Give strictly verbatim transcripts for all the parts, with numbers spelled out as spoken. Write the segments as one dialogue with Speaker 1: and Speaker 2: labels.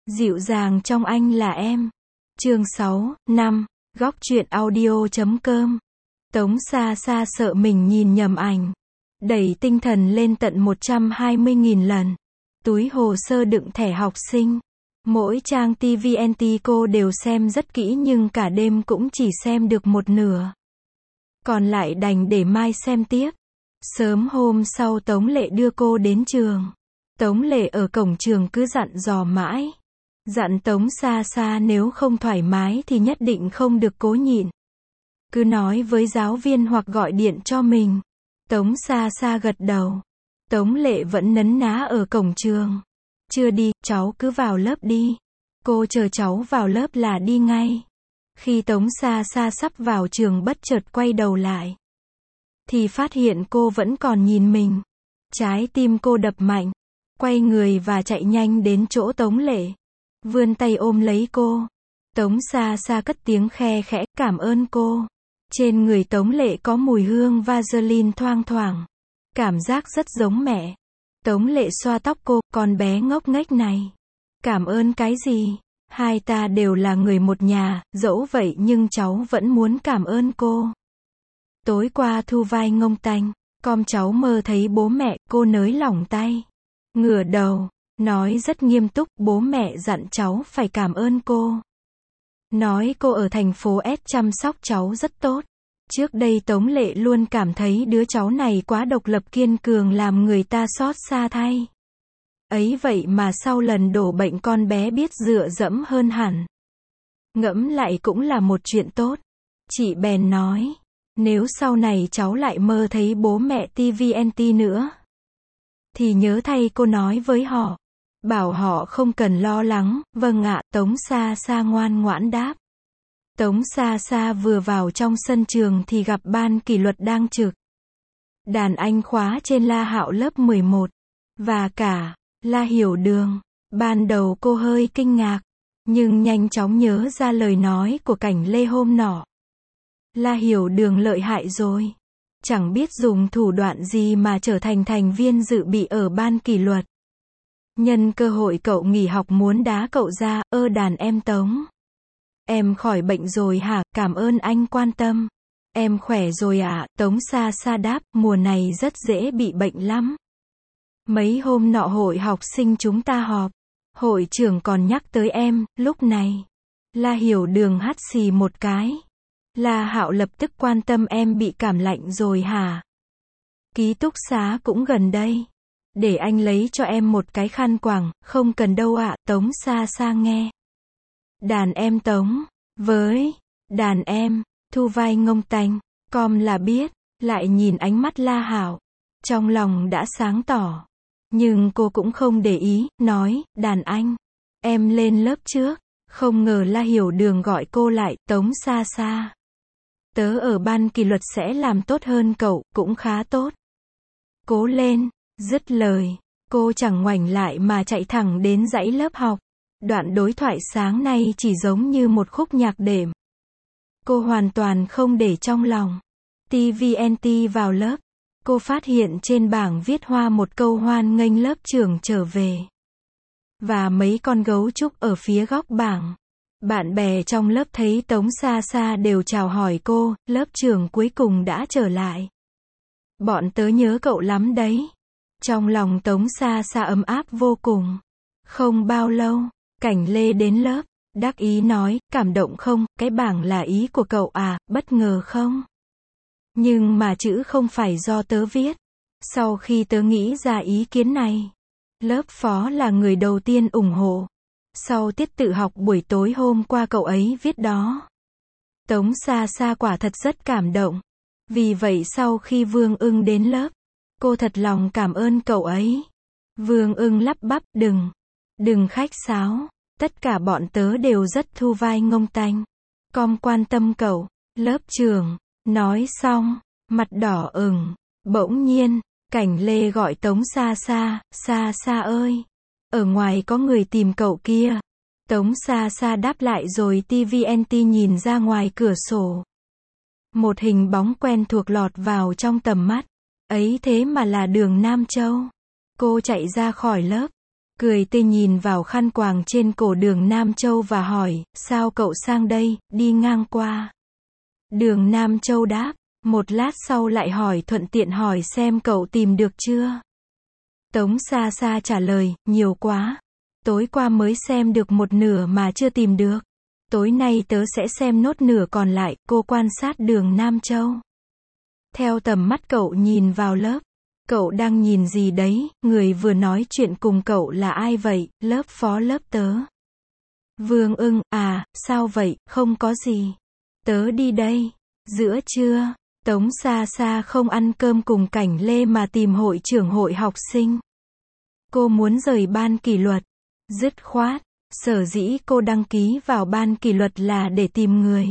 Speaker 1: Dịu dàng trong anh là em. Chương sáu, năm, góc truyện audio chấm com. Tống Sa Sa sợ mình nhìn nhầm ảnh. Đẩy tinh thần lên tận một trăm hai mươi nghìn lần. Túi hồ sơ đựng thẻ học sinh. Mỗi trang ti vi en tê cô đều xem rất kỹ nhưng cả đêm cũng chỉ xem được một nửa. Còn lại đành để mai xem tiếp. Sớm hôm sau Tống Lệ đưa cô đến trường. Tống Lệ ở cổng trường cứ dặn dò mãi. Dặn Tống Sa Sa nếu không thoải mái thì nhất định không được cố nhịn. Cứ nói với giáo viên hoặc gọi điện cho mình. Tống Sa Sa gật đầu. Tống Lệ vẫn nấn ná ở cổng trường. Chưa đi, cháu cứ vào lớp đi. Cô chờ cháu vào lớp là đi ngay. Khi Tống Sa Sa sắp vào trường bất chợt quay đầu lại. Thì phát hiện cô vẫn còn nhìn mình. Trái tim cô đập mạnh. Quay người và chạy nhanh đến chỗ Tống Lệ. Vươn tay ôm lấy cô. Tống Sa Sa cất tiếng khe khẽ, cảm ơn cô. Trên người Tống Lệ có mùi hương Vaseline thoang thoảng. Cảm giác rất giống mẹ. Tống Lệ xoa tóc cô, con bé ngốc nghếch này. Cảm ơn cái gì? Hai ta đều là người một nhà, dẫu vậy nhưng cháu vẫn muốn cảm ơn cô. Tối qua thu vai ngông tanh, con cháu mơ thấy bố mẹ, cô nới lỏng tay. Ngửa đầu, nói rất nghiêm túc, bố mẹ dặn cháu phải cảm ơn cô. Nói cô ở thành phố S chăm sóc cháu rất tốt. Trước đây Tống Lệ luôn cảm thấy đứa cháu này quá độc lập kiên cường làm người ta xót xa thay. Ấy vậy mà sau lần đổ bệnh con bé biết dựa dẫm hơn hẳn. Ngẫm lại cũng là một chuyện tốt. Chị bèn nói, nếu sau này cháu lại mơ thấy bố mẹ ti vi en tê nữa, thì nhớ thay cô nói với họ. Bảo họ không cần lo lắng. Vâng ạ, Tống Sa Sa ngoan ngoãn đáp. Tống Sa Sa vừa vào trong sân trường thì gặp ban kỷ luật đang trực. Đàn anh khóa trên La Hạo lớp mười một. Và cả La Hiểu Đường. Ban đầu cô hơi kinh ngạc. Nhưng nhanh chóng nhớ ra lời nói của Cảnh Lê hôm nọ. La Hiểu Đường lợi hại rồi. Chẳng biết dùng thủ đoạn gì mà trở thành thành viên dự bị ở ban kỷ luật. Nhân cơ hội cậu nghỉ học muốn đá cậu ra, ơ đàn em Tống. Em khỏi bệnh rồi hả, cảm ơn anh quan tâm. Em khỏe rồi ạ, à? Tống Sa Sa đáp, mùa này rất dễ bị bệnh lắm. Mấy hôm nọ hội học sinh chúng ta họp. Hội trưởng còn nhắc tới em, lúc này. La Hiểu Đường hắt xì một cái. La Hạo lập tức quan tâm em bị cảm lạnh rồi hả? Ký túc xá cũng gần đây. Để anh lấy cho em một cái khăn quàng, không cần đâu ạ, à, Tống Sa Sa nghe. Đàn em Tống, với, đàn em, thu vai ngông tanh, com là biết, lại nhìn ánh mắt La Hạo. Trong lòng đã sáng tỏ. Nhưng cô cũng không để ý, nói, đàn anh, em lên lớp trước. Không ngờ La Hiểu Đường gọi cô lại, Tống Sa Sa. Tớ ở ban kỷ luật sẽ làm tốt hơn cậu, cũng khá tốt. Cố lên. Dứt lời, cô chẳng ngoảnh lại mà chạy thẳng đến dãy lớp học. Đoạn đối thoại sáng nay chỉ giống như một khúc nhạc đệm. Cô hoàn toàn không để trong lòng. ti vi en tê vào lớp. Cô phát hiện trên bảng viết hoa một câu hoan nghênh lớp trưởng trở về. Và mấy con gấu trúc ở phía góc bảng. Bạn bè trong lớp thấy Tống Sa Sa đều chào hỏi cô, lớp trưởng cuối cùng đã trở lại. Bọn tớ nhớ cậu lắm đấy. Trong lòng Tống Sa Sa ấm áp vô cùng. Không bao lâu, Cảnh Lê đến lớp, đắc ý nói, cảm động không, cái bảng là ý của cậu à, bất ngờ không? Nhưng mà chữ không phải do tớ viết. Sau khi tớ nghĩ ra ý kiến này, lớp phó là người đầu tiên ủng hộ. Sau tiết tự học buổi tối hôm qua cậu ấy viết đó. Tống Sa Sa quả thật rất cảm động. Vì vậy sau khi Vương Ưng đến lớp, cô thật lòng cảm ơn cậu ấy. Vương Ưng lắp bắp, đừng, đừng khách sáo. Tất cả bọn tớ đều rất thu vai ngông tanh. Com quan tâm cậu. Lớp trưởng, nói xong, mặt đỏ ửng. Bỗng nhiên, Cảnh Lê gọi Tống Sa Sa, Sa Sa ơi. Ở ngoài có người tìm cậu kia. Tống Sa Sa đáp lại rồi ti vi en tê nhìn ra ngoài cửa sổ. Một hình bóng quen thuộc lọt vào trong tầm mắt. Ấy thế mà là Đường Nam Châu. Cô chạy ra khỏi lớp. cười tươi nhìn vào khăn quàng trên cổ Đường Nam Châu và hỏi, sao cậu sang đây, đi ngang qua. Đường Nam Châu đáp, một lát sau lại hỏi thuận tiện hỏi xem cậu tìm được chưa. Tống Sa Sa trả lời, nhiều quá. Tối qua mới xem được một nửa mà chưa tìm được. Tối nay tớ sẽ xem nốt nửa còn lại, cô quan sát Đường Nam Châu. Theo tầm mắt cậu nhìn vào lớp. Cậu đang nhìn gì đấy, người vừa nói chuyện cùng cậu là ai vậy, lớp phó lớp tớ. Vương Ưng, à, sao vậy, không có gì. Tớ đi đây. Giữa trưa, Tống Sa Sa không ăn cơm cùng Cảnh Lê mà tìm hội trưởng hội học sinh. Cô muốn rời ban kỷ luật. Dứt khoát, sở dĩ cô đăng ký vào ban kỷ luật là để tìm người.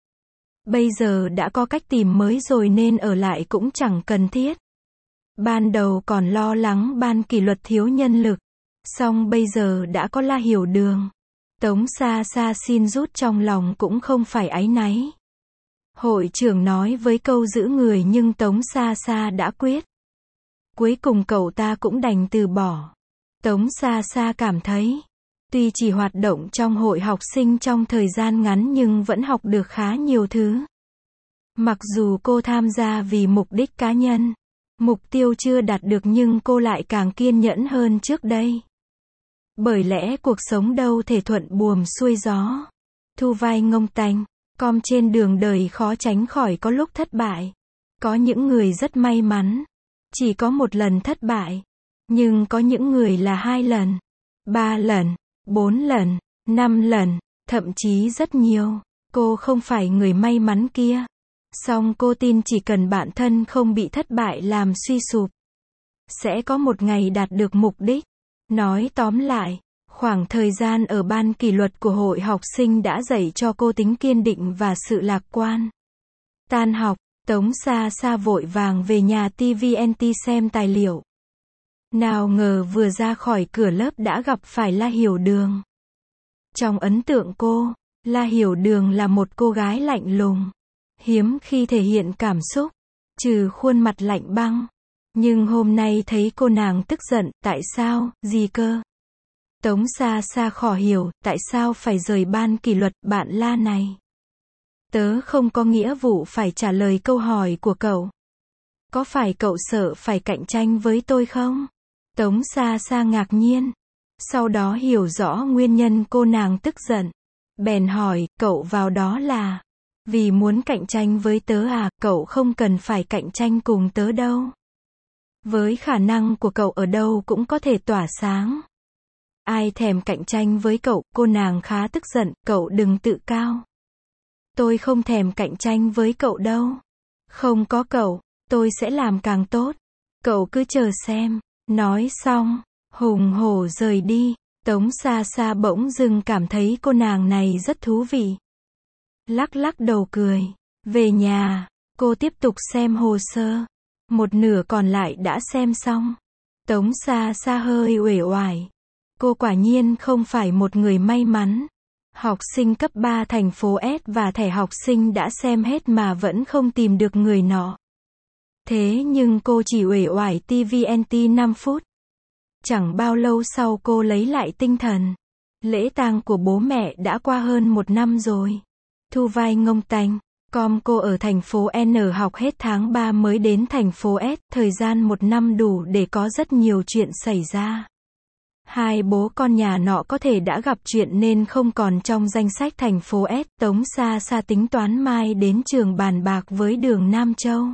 Speaker 1: Bây giờ đã có cách tìm mới rồi nên ở lại cũng chẳng cần thiết. Ban đầu còn lo lắng ban kỷ luật thiếu nhân lực. Song bây giờ đã có La Hiểu Đường. Tống Sa Sa xin rút trong lòng cũng không phải áy náy. Hội trưởng nói với câu giữ người nhưng Tống Sa Sa đã quyết. Cuối cùng cậu ta cũng đành từ bỏ. Tống Sa Sa cảm thấy, tuy chỉ hoạt động trong hội học sinh trong thời gian ngắn nhưng vẫn học được khá nhiều thứ. Mặc dù cô tham gia vì mục đích cá nhân, mục tiêu chưa đạt được nhưng cô lại càng kiên nhẫn hơn trước đây. Bởi lẽ cuộc sống đâu thể thuận buồm xuôi gió. Thu vai ngông tanh, com trên đường đời khó tránh khỏi có lúc thất bại. Có những người rất may mắn, chỉ có một lần thất bại. Nhưng có những người là hai lần, ba lần, bốn lần, năm lần, thậm chí rất nhiều. Cô không phải người may mắn kia. Song cô tin chỉ cần bản thân không bị thất bại làm suy sụp, sẽ có một ngày đạt được mục đích. Nói tóm lại, khoảng thời gian ở ban kỷ luật của hội học sinh đã dạy cho cô tính kiên định và sự lạc quan. Tan học, Tống Sa Sa vội vàng về nhà tê vê en tê xem tài liệu. Nào ngờ vừa ra khỏi cửa lớp đã gặp phải La Hiểu Đường. Trong ấn tượng cô, La Hiểu Đường là một cô gái lạnh lùng, hiếm khi thể hiện cảm xúc, trừ khuôn mặt lạnh băng. Nhưng hôm nay thấy cô nàng tức giận, tại sao, gì cơ? Tống Sa Sa khó hiểu, tại sao phải rời ban kỷ luật, bạn La này? Tớ không có nghĩa vụ phải trả lời câu hỏi của cậu. Có phải cậu sợ phải cạnh tranh với tôi không? Tống Sa Sa ngạc nhiên. Sau đó hiểu rõ nguyên nhân cô nàng tức giận. Bèn hỏi, cậu vào đó là vì muốn cạnh tranh với tớ à? Cậu không cần phải cạnh tranh cùng tớ đâu. Với khả năng của cậu ở đâu cũng có thể tỏa sáng. Ai thèm cạnh tranh với cậu? Cô nàng khá tức giận, cậu đừng tự cao. Tôi không thèm cạnh tranh với cậu đâu. Không có cậu, tôi sẽ làm càng tốt. Cậu cứ chờ xem. Nói xong, hùng hổ rời đi. Tống Sa Sa bỗng dưng cảm thấy cô nàng này rất thú vị. Lắc lắc đầu cười. Về nhà, cô tiếp tục xem hồ sơ. Một nửa còn lại đã xem xong. Tống Sa Sa hơi uể oải. Cô quả nhiên không phải một người may mắn. Học sinh cấp ba thành phố S và thẻ học sinh đã xem hết mà vẫn không tìm được người nọ. Thế nhưng cô chỉ uể oải tê vê en tê năm phút. Chẳng bao lâu sau cô lấy lại tinh thần. Lễ tang của bố mẹ đã qua hơn một năm rồi. Thu vai ngông tanh, com cô ở thành phố N học hết tháng ba mới đến thành phố S, thời gian một năm đủ để có rất nhiều chuyện xảy ra. Hai bố con nhà nọ có thể đã gặp chuyện nên không còn trong danh sách thành phố S. Tống Sa Sa tính toán mai đến trường bàn bạc với Đường Nam Châu.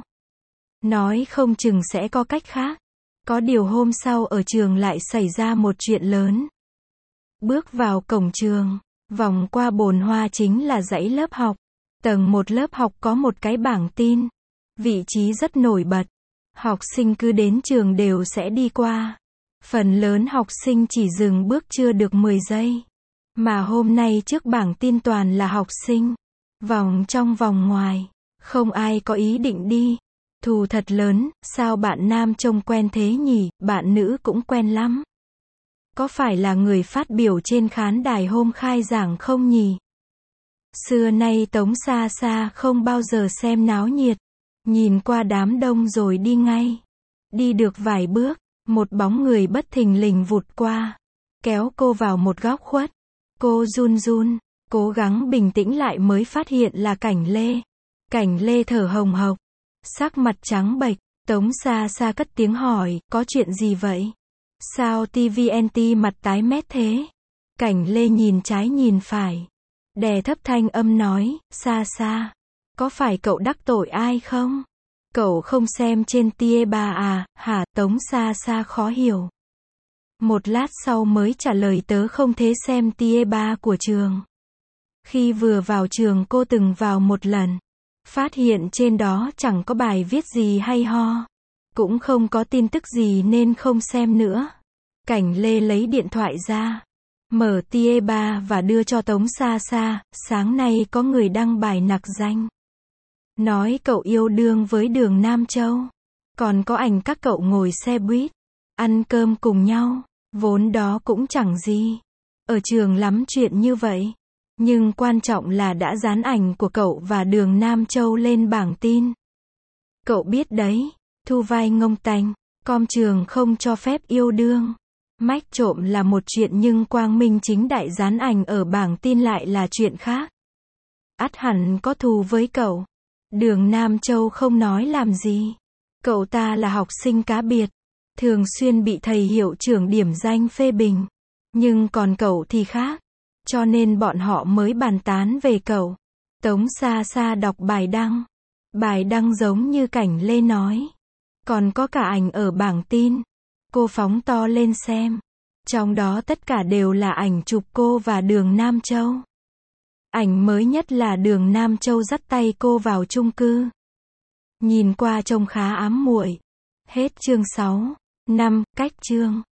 Speaker 1: Nói không chừng sẽ có cách khác. Có điều hôm sau ở trường lại xảy ra một chuyện lớn. Bước vào cổng trường, vòng qua bồn hoa chính là dãy lớp học. Tầng một lớp học có một cái bảng tin. Vị trí rất nổi bật. Học sinh cứ đến trường đều sẽ đi qua. Phần lớn học sinh chỉ dừng bước chưa được mười giây. Mà hôm nay trước bảng tin toàn là học sinh. Vòng trong vòng ngoài. Không ai có ý định đi. Thù thật lớn, sao bạn nam trông quen thế nhỉ, bạn nữ cũng quen lắm. Có phải là người phát biểu trên khán đài hôm khai giảng không nhỉ? Xưa nay Tống Sa Sa không bao giờ xem náo nhiệt. Nhìn qua đám đông rồi đi ngay. Đi được vài bước, một bóng người bất thình lình vụt qua. kéo cô vào một góc khuất. Cô run run, cố gắng bình tĩnh lại mới phát hiện là Cảnh Lê. Cảnh Lê thở hồng hộc, sắc mặt trắng bệch. Tống Sa Sa cất tiếng hỏi, có chuyện gì vậy? Sao tê vê en tê mặt tái mét thế? Cảnh Lê nhìn trái nhìn phải, đè thấp thanh âm nói, Sa Sa, có phải cậu đắc tội ai không? Cậu không xem trên tê ba à, hả? Tống Sa Sa khó hiểu. Một lát sau mới trả lời, tớ không thế xem tê ba của trường. Khi vừa vào trường cô từng vào một lần. Phát hiện trên đó chẳng có bài viết gì hay ho. Cũng không có tin tức gì nên không xem nữa. Cảnh Lê lấy điện thoại ra, mở tê ba và đưa cho Tống Sa Sa, sáng nay có người đăng bài nặc danh. Nói cậu yêu đương với Đường Nam Châu. Còn có ảnh các cậu ngồi xe buýt, ăn cơm cùng nhau. Vốn đó cũng chẳng gì. Ở trường lắm chuyện như vậy. Nhưng quan trọng là đã dán ảnh của cậu và Đường Nam Châu lên bảng tin. Cậu biết đấy, thu vai ngông tanh, com trường không cho phép yêu đương. Mách trộm là một chuyện nhưng quang minh chính đại dán ảnh ở bảng tin lại là chuyện khác. Ắt hẳn có thù với cậu. Đường Nam Châu không nói làm gì. Cậu ta là học sinh cá biệt, thường xuyên bị thầy hiệu trưởng điểm danh phê bình. Nhưng còn cậu thì khác. Cho nên bọn họ mới bàn tán về cậu. Tống Sa Sa đọc bài đăng. Bài đăng giống như Cảnh Lê nói. Còn có cả ảnh ở bảng tin. Cô phóng to lên xem. Trong đó tất cả đều là ảnh chụp cô và Đường Nam Châu. Ảnh mới nhất là Đường Nam Châu dắt tay cô vào chung cư. Nhìn qua trông khá ám muội. Hết chương sáu. năm, cách chương.